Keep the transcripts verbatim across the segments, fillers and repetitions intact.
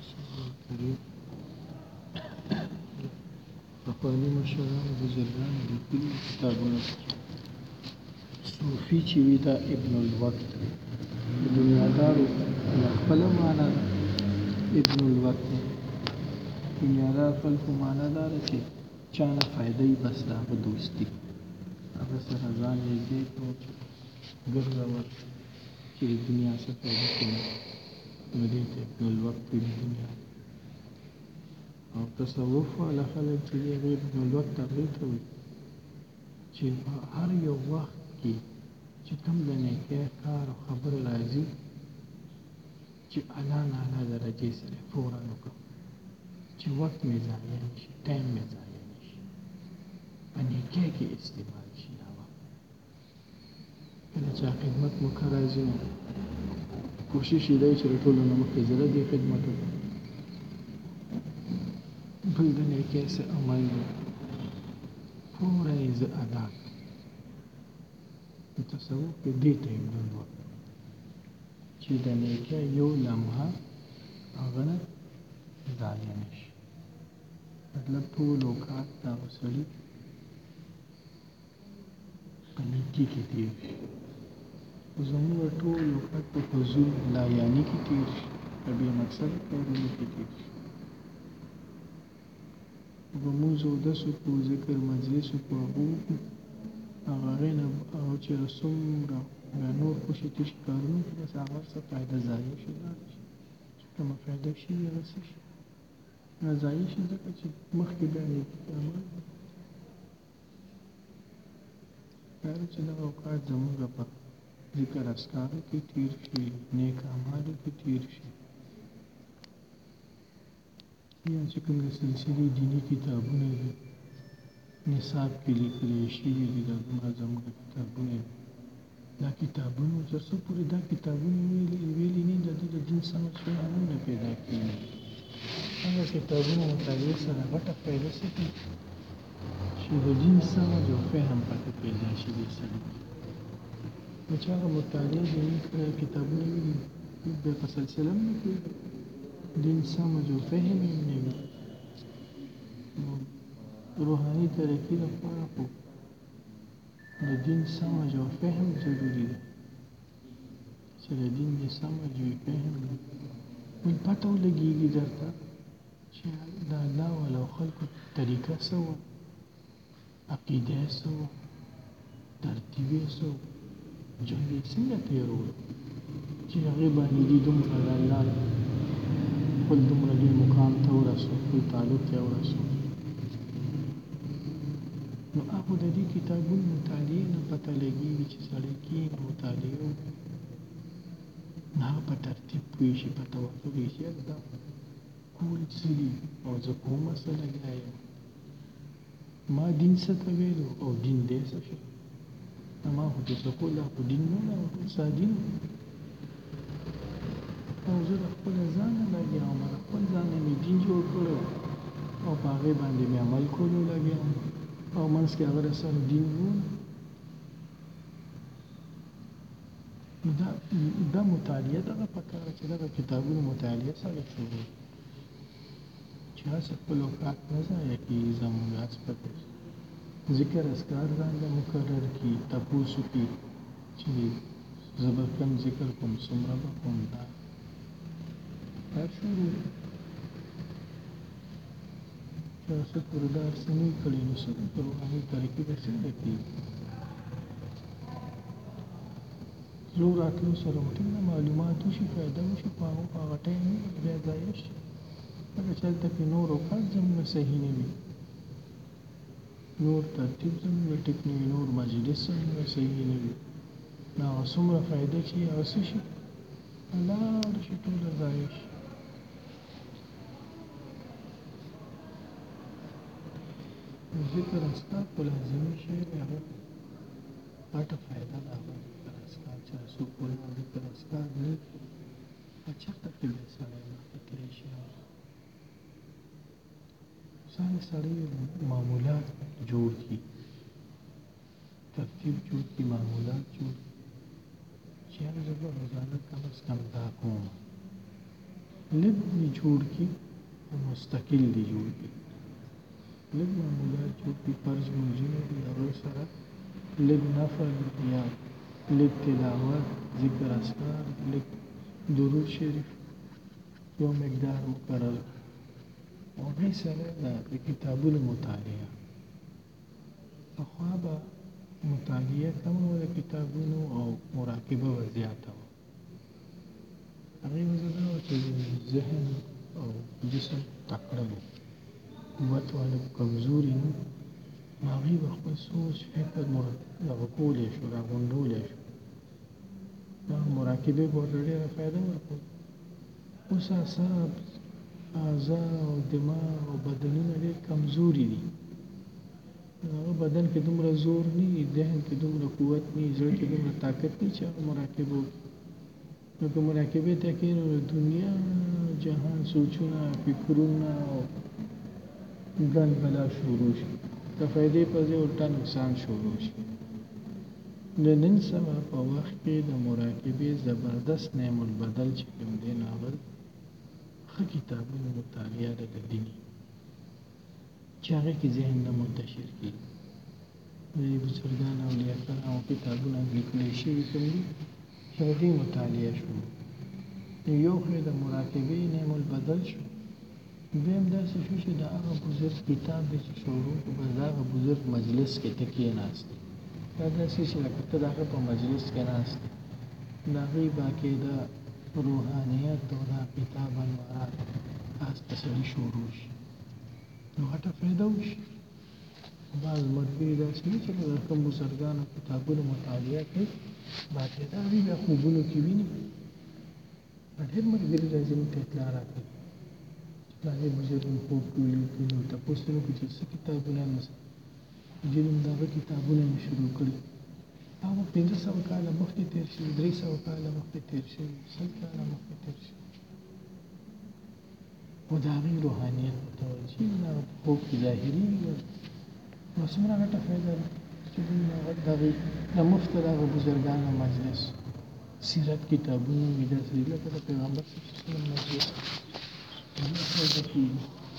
کریم پخواني مشرانو بزرګانو لیکلي کتابونه صوفي چې وي دا ابن الوقت د دنیادارو خپله معنا ده. ابن الوقت دنیادار خلکو معنا دا ده چې چا نه فایده وي بس د هغه دوستي هغه سره ځان نږدې کړو چې ګرځوه چې د دنیا څه فایده کوي نو دې ته ابن الوقت وي د دنیا. او تصوف والا خلک چې دي هغې ابن الوقت هغې ته وي چې په هر یو وخت کې چې کوم د نیکۍ کار او خبره راځي چې اعلی نه اعلی درجې سره فوراً وکړم چې وخت مې ضایع نه شي، ټایم مې ضایع نه شي، په نیکۍ کې استعمال شي. دا وخت کله چې خدمت موقع راځي نو کوشش یې دی چې د ټولو نه مخکې زه د دې خدمت وکړم، بل د نیکۍ څه عمل دی فوراً یې زه ادا کړم. په تصوف کې دې ته ابن الوقت چې د نیکۍ یو لمحه هغه نه ضایع نه شي، مطلب ټول اوقات د هغه سړي په نیکۍ کې تېر شي. خو زموږ ټول اوقات په فضول لایاني کې تېر شي، په بې مقصده کارونو کې تېر شي. په لمونځ اودس وکړو، ذکر مجلس وکړو، هغه وکړو، هغه هغې نه هغه چېرې څومره نور خوشي تشي کارونه کړي بس هغه څه فایده ضایع شي، لاړه شي. چې کومه فایده شي هغه څه شي نه ضایع شي، ځکه چې مخکې بیا نیکي عمل دا چې دغه اوقات زموږ په ذکر اذکارو کې تېر شي، نیک اعمالو کې تېر شي، یا چې کوم د سلسلې دیني کتابونه دي نصاب کې لیکلي شوي دي دا دومره زموږ کتابونه دي. دا کتابونه تر څو پورې دا کتابونه ویلي نه د ده د دین سمج فهم هم نه پیدا کېږي. هغه کتابونه مطالعې سره غټه فایده څه کوي چې د دین سمج او فهم پکې پیدا شي دې سړي نو چې هغه مطالعې دیني کتابونه ویلي بیا په سلسله هم نه کوي، دین سمج او فهم یې نه وي. روحاني ترقي لپاره خو د دین سمج او فهم ضروري دی چې د دین د سمج او فهم وي، پته ولګېږي درته چې د الله والا خلکو طریقه څه وه، عقیده یې څه وه، ترتیب یې څه وه، ژوند یې څنګه تېرولو چې هغې باندې دي دومره د الله خپل دومره لوی مقام ته ورسول، خپل تعلق ته ورسول. نو هغه د دې کتابونو مطالعې نه پته لګېږي چې سړی کښېني مطالعه وکړي نو هغه په ترتیب پوه شي، په توقع یې شي دا کول څه دي او زه کومه څه لګیا یم، ما دین څه ته ویلو او دین دی څه شي، ما خو چې څه کول دا خو دین نه ده، ټول ستا دین او زه د خپله ځانه لګیا وم، د خپل ځان نه مې دین جوړ کړی او په هغې باندې مې عمل کولو لګیا وم او منځ کې هغه رسم دین و. نو دا دا مطالعه دغه پکاره چې دغه کتابونو مطالعه سره کوي چې هسې خپل اوقات نه ضایع کېږي زموږ هڅه پکې ذکر اذکار باندې مقرر کړي، تپوس وکړي چې زه به کوم ذکر کوم، څومره به کوم، دا هر شروع چې څه پورې دا هر څه نه وي کړي نو څه په روحاني ترقي به څنګه کېږي. زه راتلو سره ټینګه معلومات وشي، فایده وشي، په هغه په هغه ټایم بیا ضایع شي، ځکه چې هلته کې نور اوقات زموږ صحیح نه وي، نور ترتیب زموږ ټیک نه وي، نور مجلس زموږ صحیح نه وي، نو هغه څومره فایده چې هغه څه شي لاړه شي، ټوله ضایع شي. ذکر اذکار خو لازمي شی دی، هغه غټه فایده ده هغه ذکر اذکار چې څوک وایي ذکر اذکار نه په چېرته کې بیا سړی مخکې تللی شي، ځان سړی معمولات جوړ کړي، ترتیب جوړ کړي، معمولات جوړ کړي چې یاره زه به روزانه کم از کم دا کوم لږ دې جوړ کړي او مستقل دې جوړ کړي لږ معمولات جوړ کړي فرض موجونه دي هغه سره لږ نفل یا لږ تلاوت ذکر اذکار لږ درود شریف یو مقدار مقرر او هغې سره د کتابونو مطالعه پخوا به مطالعه کمه وه د کتابونو او مراقبه به زیاته وه هغې وجه دا وه چې ذهن او جسم تکړه و قوت والا کمزوري نه نو هغې به خپل سوچ فکر دغه کولی شو راغونډولی شو دا مراقبې به ورته ډېره فایده ورکوله اوس اعصاب اعضا او دماغ او بدنونه ډېر کمزوري دي هغه بدن کې دومره زور نه وي ذهن کې دومره قوت نه وي زړه کې دومره طاقت نه وي چې هغه مراقبه وکړي نو که مراقبې ته کښېنو نو دنیا جهان سوچونه فکرونه او ګند بلا شروع شي د فایدې په ځای الټا نقصان شروع شي د نن سبا په وخت کې د مراقبې زبردست نعم البدل چې کوم دی نو هغه ښه کتابونو مطالعه ده د دیني چې هغې کې ذهن نه منتشر کېږي د بزرګان اولیاء کرامو کتابونه لیکلی شوي کوم دي چې هغې مطالعه شو نو یو خو د مراقبې نعم البدل شو دویم داسې شو چې د هغه بزرګ کتاب دی چې شروع کړو بس د هغه بزرګ مجلس کې ته کېناستې دا داسې چې لکه ته د هغه په مجلس کې ناست د هغې باقاعده روحانیت او دا کتاب انوارات هغه ته سړي شروع شي نو غټه فایده وشي بعض ملګري داسې نه چې د کوم بزرګانو کتابونو مطالعه کوي باقاعده هغوی بیا خوبونو کې ویني ډېر ملګري راځي موږ ته اطلاع راکوي فلاني بزرګ مې خوب کې ولیدل نو تپوس یې وکړو چې څه کتابونه یې جن د هغه کتابونه مې شروع کړي هغه پنځه سوه کاله مخکې تېر شوي درې سوه کاله مخکې تېر شوي سل کاله مخکې تېر شوي خو د هغې روحانیت متوجه وي هغه په خوب کې ظاهرېږي نو څومره غټه فایده ده چې دوی د هغې د مفت د هغه بزرګانو مجلس سیرت کتابونه وي داسې لکه د پیغمبر صلی الله علیه وسلم مجلس فایده کېږي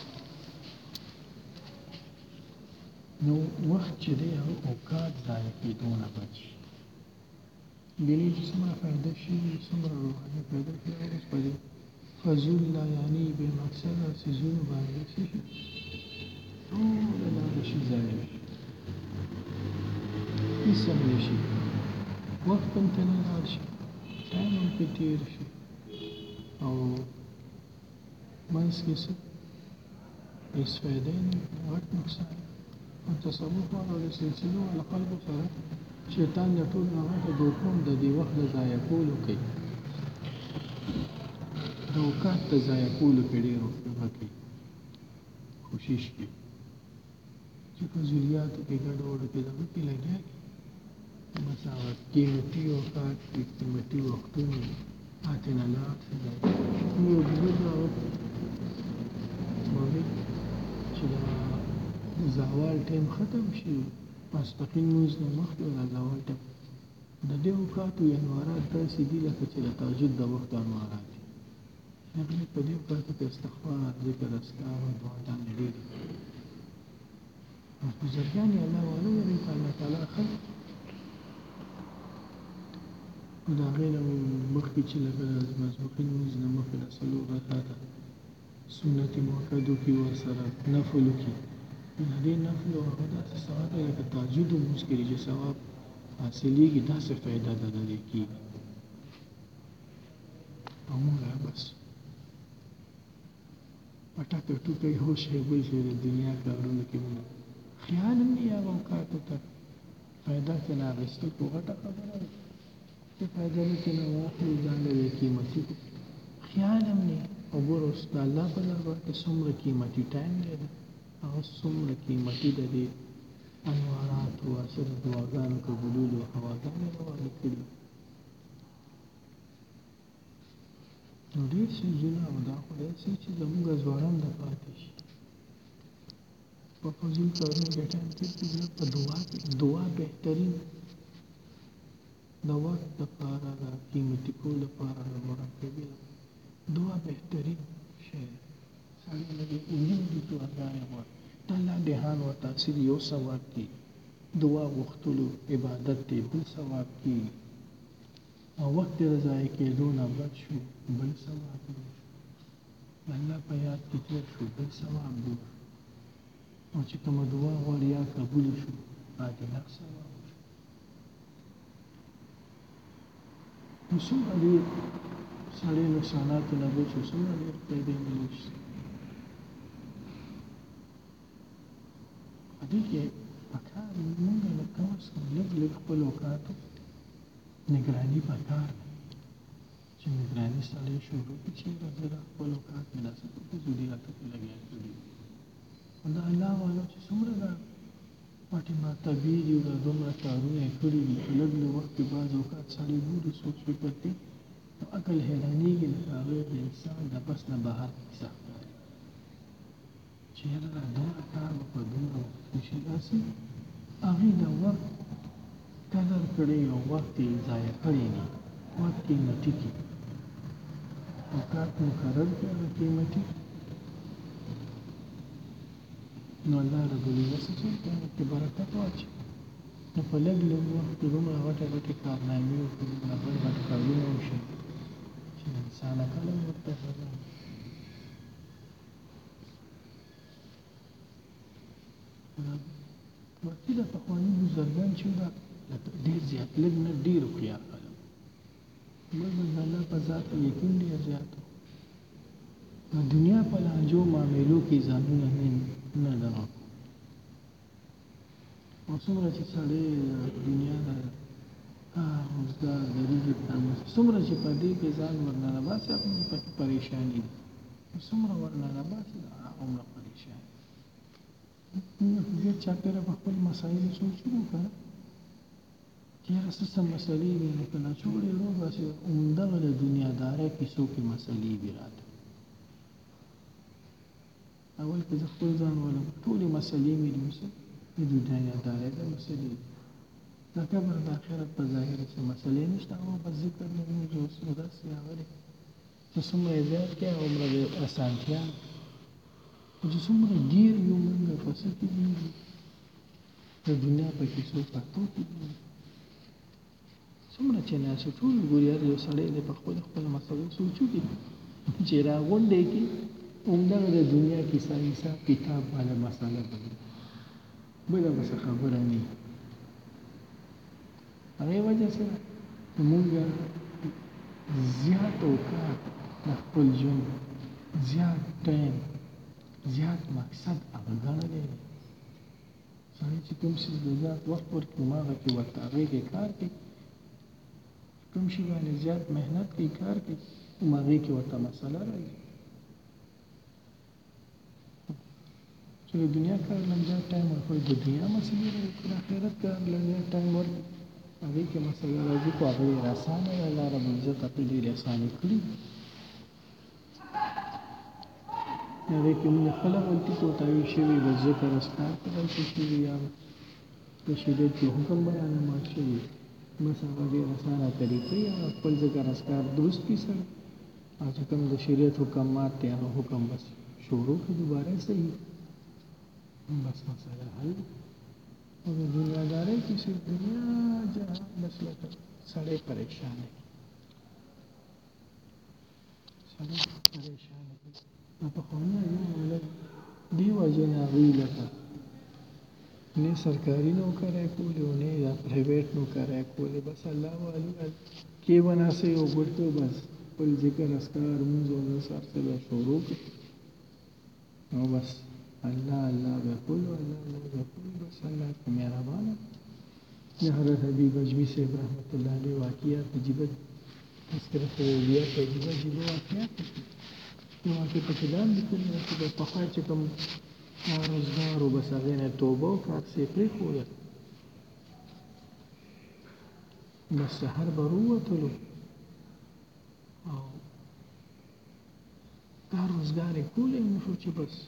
نو وخت چې دی هغه اوقات ضایع کېدو نه بچي ګنې چې څومره فایده شي څومره روحاني فایده شي اوس په دې فضول لا یعنې بې مقصده څیزونو باندې څه شي ټوله دا به شي ضایع شي هېڅ هم نه شي وخت هم ته نه لاړ شي ټایم هم پرې تېر شي او منځ کې څه هېڅ فایده یې نه غټ نقصان او تصوف والا د سلسلو والا خلکو سره شیطان د ټول هغه دوکم د دې وخت د ضایع کولو کوي د اوقات د ضایع کولو کې ډېر هغه کوي کوشش کوي چې فضولیاتو کې ګډوډو کې دغه کې لګیا کړي بس هغه قیمتي اوقات قیمتي وختونه هاتې نه لاړ شي یو بزرګ هغه وایي چې د زوال ټایم ختم شي ماسپښین لمونځ نه مخکې د زوال ټایم د دې اوقاتو انوارات داسې دي لکه چې د تهجد د وخت انوارات دي هغې په دې اوقاتو کې استغفار ذکر اذکار او دعاګانې ډېرې او بزرګان یې الله والا لري په الله تعالی خلق نو د هغې نه مخکې چې لکه د ماسپښین لمونځ نه مخکې د څلور رکعته سنت مؤکدو کې ورسره نفلو کې د دې نفل او هغه داسې ثواب دی لکه تهجد لمونځ کې چې ثواب حاصلېږي داسې فایده د دې کېږي او موږ بس پټکه ټوکه هوش یې بل شی د دنیا کارونو کې موږ خیال هم نه یې هغه اوقاتو ته فایده ترې نه اخیستل خو غټه خبره ده چې فایده به ترې نه واخلو ځان له یې قیمتي کړو خیال هم نه او ګوره اوس د الله په دربار کې څومره قیمتي ټایم دی هغه څومره قیمتي د دې انواراتو ورسره دعاګانو قبولولو هواګانې روانې کړي نو ډېر څیزونه او دا خو داسې چې زموږ ځوانان د پاتې شي په فضول کارونو کې ټایم تېر کړي په دعا کې دعا بهترین د وخت دپاره د قیمتي کولو لپاره د مراقبې دعا بهترین شی سړی لږې اوږدې اوږدې دعاګانې غواړي د الله دهان ورته تاثیر یو ثواب کېږي دعا غوښتلو عبادت دی بل ثواب کېږي او وخت د ضایع کېدو نه بچ شو بل ثواب دی د الله په یاد کې تېر شو بل ثواب دی او چې کومه دعا غواړي یا قبول شو عادله ثواب شو نو څومره ډېر سړی نقصاناتو نه بچ شو څومره ډېر فایدې ملي شي په دې کې پکار مونږ له کم از کم لږ لږ خپل اوقاتو نگراني پکار ده چې نگراني سړی شروع کړي چې زه د خپل اوقات مې داسې په ضرورتو کې لګیا کړي او د الله والا چې څومره دا پټې مرتبې دي او دا دومره کارونه یې کړي دي چې لږ له وخت کې بعض اوقات سړی ګوري سوچ فکر کوي نو عقل حیرانېږي لکه هغه د انسان د بس نه بهر کیسه ښکاري چې یاره دا دومره کار به په دومره وخت کې شي داسې هغې د وخت قدر کړی او وخت یې ضایع کړی نه وخت قیمتي کړي اوقات مقرر کړي هغه قیمتي نو الله رب العزت چې کې برکت واچي نو په لږ لږ وخت کې دومره غټې غټې کارنامې وکړي دومره غټ غټ کارونه وشي چې انسان عقل هم ورته حیران وقتي د پخواني بزرګان چې دا ډېر زیات لږ نه ډېر هوښیار خلک بل بل د الله په ذات یقین ډېر زیات و دنیا په لانجو معاملو کې ځانونه نه دغه او څومره چې سړی دنیا د روزګار د رزق څومره چې په دې کې ځان ورنه باسي پکې پریشاني دي څومره ورنه باسي هغومره پریشاني موږ ډېر چاپېره په خپل مسایلو سوچ وکړو چې یاره څه څه مسلې دي نو که ناچوړې روباسي همدغه د دنیادارۍ کیسو کې مسلې دي راته اول که زه خپل ځان ولم ټولې مسلې مې دي اوس د دنیادارۍ د مسلې دي د قبر د آخرت په ظاهره څه مسلې نشته هغه بس ذکر لري چې اوس نو داسې راغلی چې څومره یې زیات کړې هغومره د اسانتیا چې څومره ډېر یو موږ په څه کې دي د دنیا په کیسو پاتو کې دي څومره چې ناسو ټول ګوري هر یو سړی دی په خپل خپل مسلو سوچ وکړي چې راغونډی کې همدغه د دنیا کیسه حساب کتاب والا مسله ده بله به څه خبره نه وي هغې وجه سره موږ زیات اوقات د خپل ژوند زیات ټایم زیات مقصد هغه ګڼلی دی سړی چې کوم څه د زیات وخت ورکړي هماغه کې ورته هغې کې کار کوي کوم شي باندې زیات محنت کوي کار کوي هماغې کې ورته مسله راځي چې د دنیا کار لږ زیات ټایم ورکړي د دنیا مسلې راځي د آخرت کار لږ زیات ټایم ورکړي هغې کې مسله راځي خو هغه ډېر اسانه ده الله رب العزت هغې ډېرې اسانې کړي هغې کې موږ خپله غلطي کوتاهي شوي د ذکر اذکار په غلطي شوي یا د شریعت کې حکم بیانه مات شوي بس هغه ډېر اسانه طریقې هغه خپل ذکر اذکار درست کړي سره او چې کوم د شریعت حکم مات دی هغه حکم بس شروع کړي دوباره صحیح بس مسله حل او د دنیادارۍ کې صرف دنیا جهان بس لکه سړی پریشان دی سړی پریشان دی پخواني ایام دې وجې نه هغوی لکه نه سرکاري نوکری کولې او نه دا پرایویټ نوکری کولې بس الله والو کې به ناستې او ګوټو بس خپل ذکر اذکار لمونځ او داسې هر څه به شروع کړي او بس الله الله به کولو الله الله به کولو بس الله کې مهربانه د حضرت حبیب اجمي صاحب رحمت الله علیه واقعات عجیبه تذکرة الاولیاء په عجیبه عجیبه واقعات نو هغې پکې دا هم لیکلي ده چې د پخوا چې کوم روزګار و بس هغې نه توبه وکړه هر څه یې پرېښوده بس سحر به راووتلو او دا روزګار یې کولی نو شو چې بس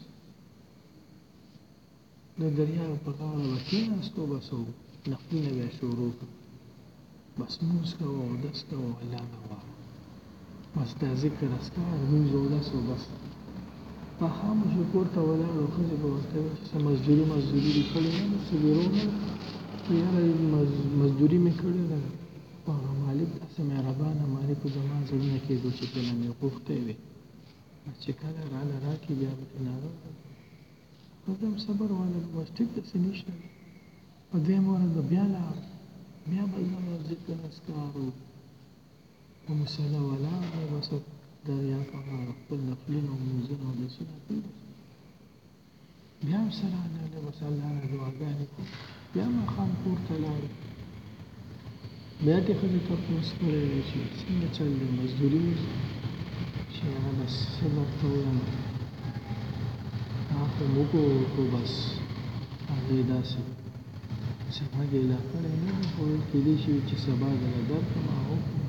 د دریاب په غاړه به کېناستو بس او نفلونه به یې شروع کړو بس لمونځ کوه اودس کوه الله نه غواړه بس دا ذکر اسکار لمونځ اودس او بس ماښام چې کور ته ولاړ او ښځې به ورته وایي چې څه مزدوري مزدوري دې کړې نه ده څه بیرونه یاره مزدوري مې کړې ده خو هغه مالک داسې مهربانه مالک زما زړه نه کېدو چې ترې نه مې غوښتی وې چې کله راله راکړي بیا به ترې ناروغه خو زه هم صبر والا بس ټیک ده څه نشته په دویم ورځ به بیا لاړم بیا به زه ذکر اذکار و په مصله ولاړ دی بس دریا په غاړه خپل نفلونه او لمونځونه اودسونه کوي بیا هم سره راغلی بس الله نه دعاګانې کوو بیا ماښام کور ته لاړو بیا دې ښځې تپوس کړی دی چې څنګه چل دی مزدوري چې هغه بس څه درته ووایم هغه خو موږ وکړو بس هغې داسې سبا ګیله کړی نه ده خو کېدای شي چې سبا دله درکړم هغه وکړو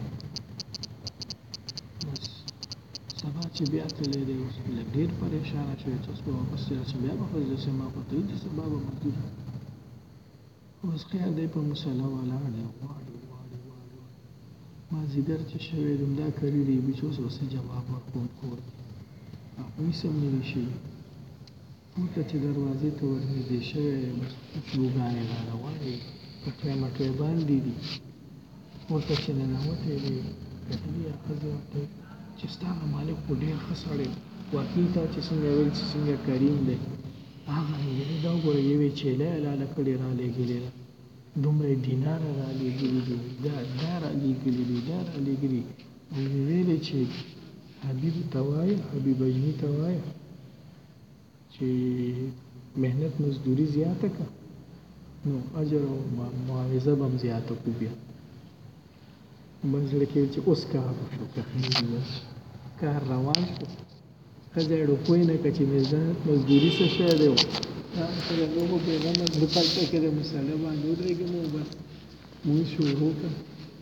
بس سبا چې بیا تللی دی اوس لږ ډېر پریشانه شوی چې اوس به واپس راشي بیا به ښځې داسې ما خو ته وي چې سبا به مزدور اوس خیر دی په مصله ولاړ دی غواړي غواړي غواړي مازدیګر چې شوی دی همدا کري ریبي چې اوس به څه جواب ورکوم کور کې هغه هېڅ هم نه وي شوي پورته چې دروازې ته ور نږدې شوی دی بس خوشبوګانې را روانې پټوی مټوی باندې دي ورته چې ننوتی دی کتلي یا ښځې ورته چې ستا هغه مالک خو ډېر ښه سړی واقعي تا چې څنګه ویل چې څنګه کریم دی هغه نجلۍ دا وګوره یوې چیلۍ حلاله کړې رالېږلې ده دومره دیناره رالېږلي دي دا دا رالېږلي دي دا رالېږلي او یې ویلې چې حبیب ته وایه حبیب اجمي ته وایه چې محنت مزدوري زیاته کړه نو اجر او معاوضه به هم زیاته کړو بیا بس زړه کې چې اوس کار وشو که خیري بس کار روان شو ښځه یې ډوپوی نه کړه چې مزدوري څه شی دی دا سره لوبو پیغمه د پلته کې د مسله باندې ودرېږم او بس مونځ شروع کړه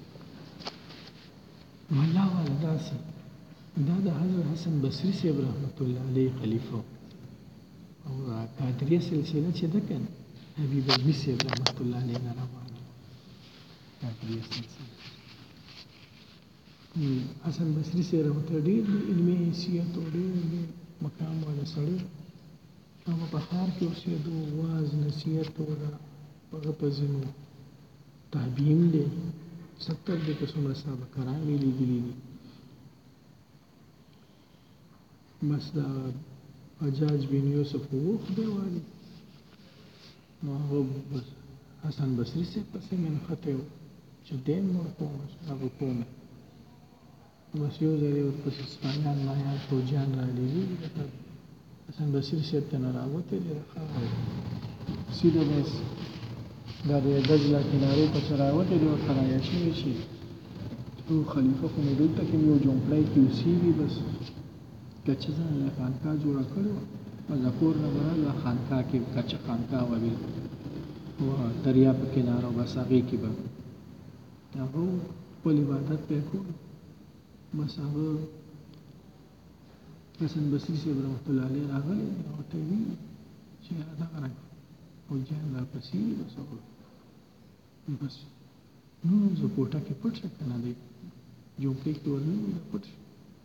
والله والا داسې دا د حضرت حسن بصري صاحب رحمت الله علیه خلیفه او قادریه سلسله چې ده که نه حبیب اجمي صاحب رحمت الله علیه نه روانه قادریه سلسله حسن بصري صاحب رحمت الله ډېر علمي حیثیت او ډېر مقام والا سړی هغه په ښار کې اوسېدو واعظ نصیحت وکړه هغه په ځینو تابعین دی ستر دی که څومره صحابه کرام یې لیدلي دي بس دا حجاج بن یوسف و خدای والي نو هغه بس حسن بصري صاحب پسې منښتی و چې دی هم ورکوم هغه کوم بس یو ځل یې ورپسې سپایان مایان فوجیان رالېږي حسن بصري صاحب ته نه راوتی دی سیده بس دا د دجله کنارې ته چې راوتی دی ورته رایاد شوی چې او خلیفه خو مې دلته کې یو جونګړی کې اوسېږي بس کچه ځان له خانقاه جوړه کړې وه بس د کور نه به راغله خانقاه کې کچه خانقاه وه وه دریا په کناره بس هغې کې به هغه خپل عبادت به یې کولو بس هغه حسن بصري صاحب رحمت الله علیه راغلی دی ورته یې ویلي چې دغه رنګ فوجیان راپسې دي بس هغه بس نو زه کوټه کې پټ شه که نه دی جومپې کې ورننوځه پټ شه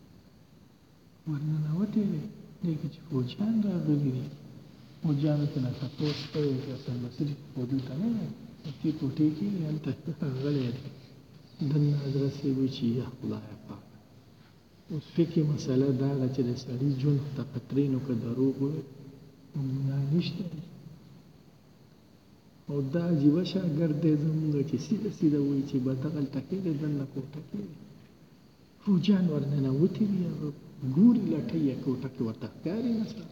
ورننوتی دی دی کې چې فوجیان راغلي دي فوجیانو ته نه تپوس کړی چې حسن بصري خو دلته نه دی دې کوټې کې هلته راغلی دی دننه حضرت صاحب وایي چې یا خدایه پاک اوس فکري مسله دا ده چې د سړي ژوند ته قطرینو که دروغ ووایي نو ګناه نشته او دا عجیبه شاګرد دی زمونږ چې سیده سیده وایي چې به دغلته کې دی دننه کوټه کې دی فوجیان ورننوتي دي هغه ګوري لټۍ یې کوټه کې ورته ښکاري نشته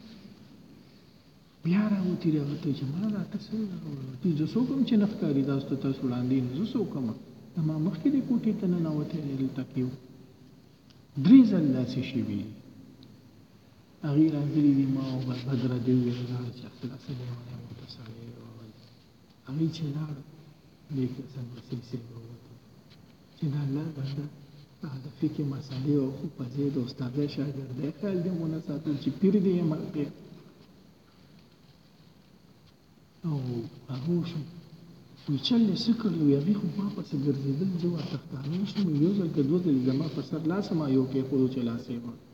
بیا راوتي دي هغه ته چې ما راته څه راوړي زه څوک یم چې نه ښکاري تاسو ته تاسو وړاندې نو زه څوک یم زما مخکې دې کوټې ته ننوتی دی دلته کې و درې ځل داسې شوي دي هغې راغلي دي ما او بدره دې وویل لاړه چې خلاصه دی ونیم ورته سړی هغې چې لاړه دې کې حسن بصري صاحب ووتل چې د الله بنده هغه د فقهي مسلې او خو په ځای د استادۍ شاګردۍ خیال دې ونه ساتل چې پیر دې یم او هغه وشو وی چل یې څه کړي وي هغې خو ما پسې ګرځېدل زه ورته ښکاره نه شوم یو ځل که دوه ځلې زما په سر لاس ما یو کېښودو چې لاس یې وړ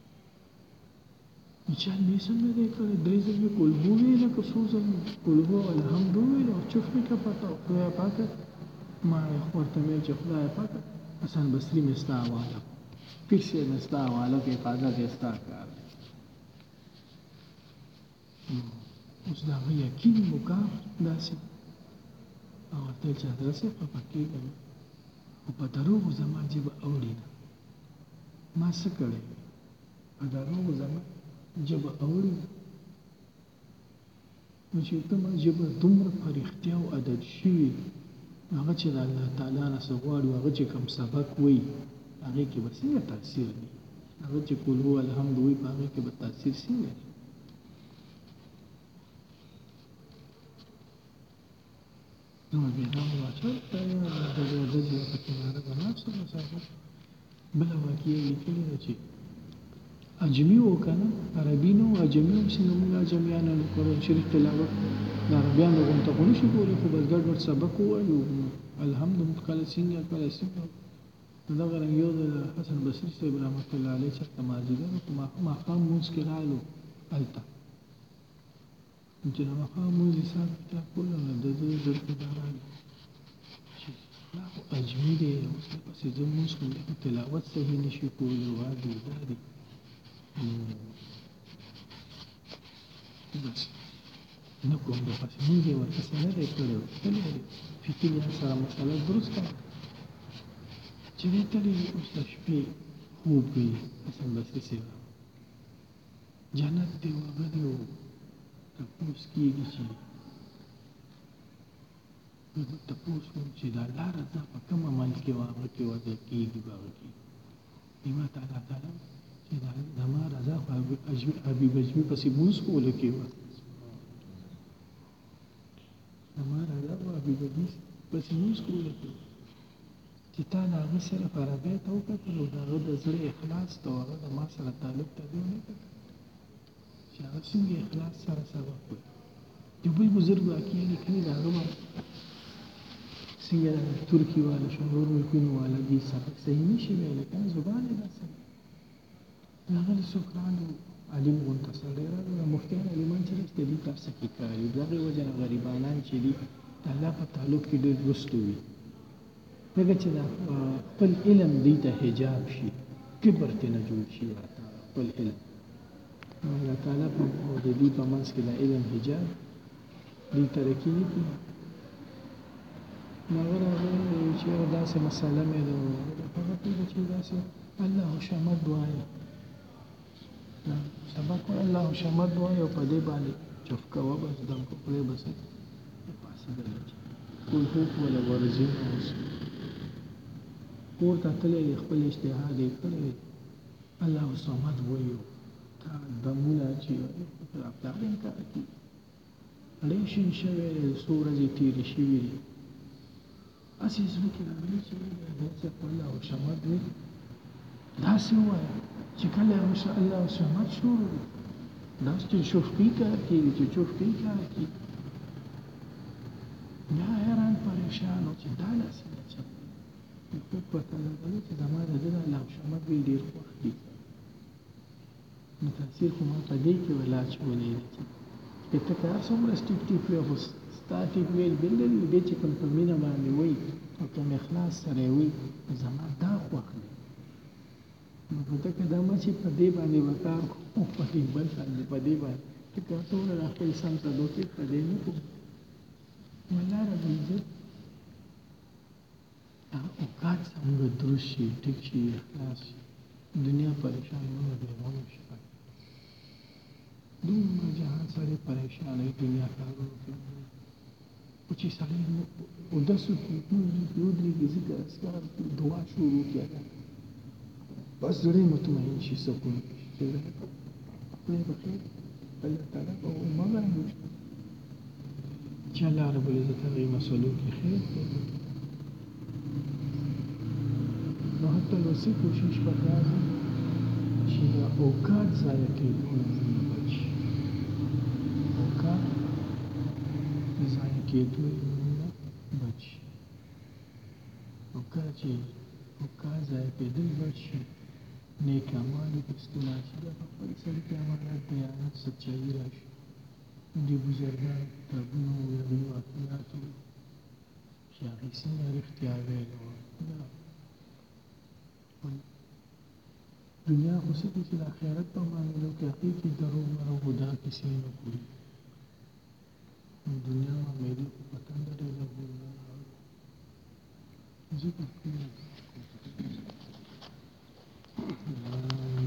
وی چل یې څنګه دی کړی درې ځل مې کولهو وویله که څو ځل مې کولهو الحمد وویل او چف مې کړه پټه خدای پاکه ما ورته مې ویل چې خدای پاکه حسن بصري مې ستا حواله پیر صاحب مې ستا حواله کړې حفاظت یې ستا کار دی اوس د هغه یقین مقام داسې او ورته ویل چې حضرت صاحب خفه کېږه نه خو په دروغو زما ژبه اوړي نه ما څه کړی په دروغو زما ژبه اوړي نو چې کومه ژبه دومره په رښتیا او عادت شوي هغه چې د الله تعالی نه څه غواړي هغه چې کوم سبق وایي هغې کې به څنګه تاثیر دی هغه چې کولهو الحمد وایي په هغې کې به تاثیر څنګه دی نو بیا دا مو واچول د ورځې په کناره به ناست وم مسافر بله واقعه یې لیکلې ده چې اجمي و که نه عربي نه و اجمي هم څنګه موږ اجمیانو قرآن شریف تلاوت د عربیانو غونته خو نه شو کولی خو بس ګډ وډ سبق ووایو الحمد کله څنګه کله څنګه نو دغه رنګ یو د حسن بصري صاحب رحمت الله علیه چېرته مازدیګر په ماښام لمونځ کې راغلو هلته چې د ماښام لمونځ حساب کتاب کولو نو د ده زړه کې دا راغی چې دا خو اجمي دی اوس پسې زه لمونځ کوم دی خو تلاوت صحیح نه شي کولی وا دی دا دی بس نه کوم د پسې مونځ یې ورپسې نه دی کړی تللی دی فکر یې سره مسله درست کړه چې دی تللی اوس د شپې خوب کوي حسن بصري صاحب جنت دی و هغه دی و تپوس کېږي چې تپوس کوم چې د الله رضا په کوم عمل کې وه هغه کې وضع کېږي به هغه کې ایمه ته الله تعالی چې زما رضا خو حبیب اجمي پسې لمونځ کولو کې وه زما رضا خو حبیب اجمي پسې لمونځ کولو کې وه چې تا د هغه صرف عربۍ ته وکتل او د هغه د زړه اخلاص ته هغه د ما سره تعلق ته دې ونه کتل چې هغه څنګه اخلاص سره سبق وایي یو بل بزرګ واقعه لیکلې د هغه به څنګه ترکي والا شو نور ملکونو والا دې سبق صحیح نه شي ویلی که نه زبان یې داسې هغه له څوک راغلو عالم غونته سړی راغلو مفتیان عالمان چې داسې دې کار څه کې کاري د هغې وجه نه غریبانان چې دي د الله په تعلق کې ډېر رستو وي ځکه چې دا خپل علم دوی ته حجاب شي کبر ترې نه جوړ شي راته خپل علم نو الله تعالی په د دوی په منځ کې د علم حجاب دوی ترقي نه کړي نو هغه راغلی چې یوه داسې مسله مې ده هغه پوهېده چې داسې الله شمد وایي سبق وایي الله شمد وایي او په دې باندې چف کوه بس دم په خولې بس پاسېدلی چې ټول خوب وله ورځي نه اوس کور ته تللی دی خپل اجتهاد یې کړی الله صمد وایي تا دمونه چې رفتار یې کار کوي ډېر شین شوی دی څو ورځې تېرې شوي دي هسې زړه کې راغلي چې داسې خو الله صمد وایي داسې ووایه چې کله الله صمد شروع داسې چې شفقي کار کېږي چې شفقي کار کېږي بیا حیران پریشان و چې دا داسې ده چې خوب ورته لګوي چې زما د ده د الله صمد وایي ډېر خوښ دي نو تاثیر خو ما په دې کې ولا اچولی دی چې ته که هر څومره ټیپ ټیپ وایې خو ستا ټیپ ویل بل دی دی چې کوم په مینه باندې وایي او کوم اخلاص سره یې وایي زما دا خوښ دی نو په ده که دا مه چې په دې باندې به کار کوو په دې بل باندې په دې باندې ته که څومره د خپل سم صدوقې په دې نه کوو نو الله ربالعزت هغه اوقات څنګه درست شي ټیک شي اخلاص شي دنیا پریشان نه وي غم شي دومره جهان سړی پریشان وي دنیا کارونو کې خو چې سړی اودسو کې ودرېږي ذکر اذکار دعا شروع کړي بس زړه مطمئن شي سکون شي خدای به خیر الله تعالی به ومغه چې الله رب العزت هغې مسلو کې خیر کوي نو حتی لوسی کوشش پکار دی چې اوقات ضایع کېدو نه بچ اوقات ضایع کېدو نه کله چې په کار ځای کېدل بد شي نیک اعمالو کې استعمال شي بیا په خپل سړي کې امانت دیانت سچایي راشي دې بزرګانو کتابونو او هغوی واقعاتو چې هغې څنګه رښتیا ویلې وه دا دنیا خو څه دي چې د آخرت په معاملو کې هغې کې دروغ مرغ دا کیسې نه کړي دنیا معاملې خو په تنده ډېر لګول نه راوړي ځکه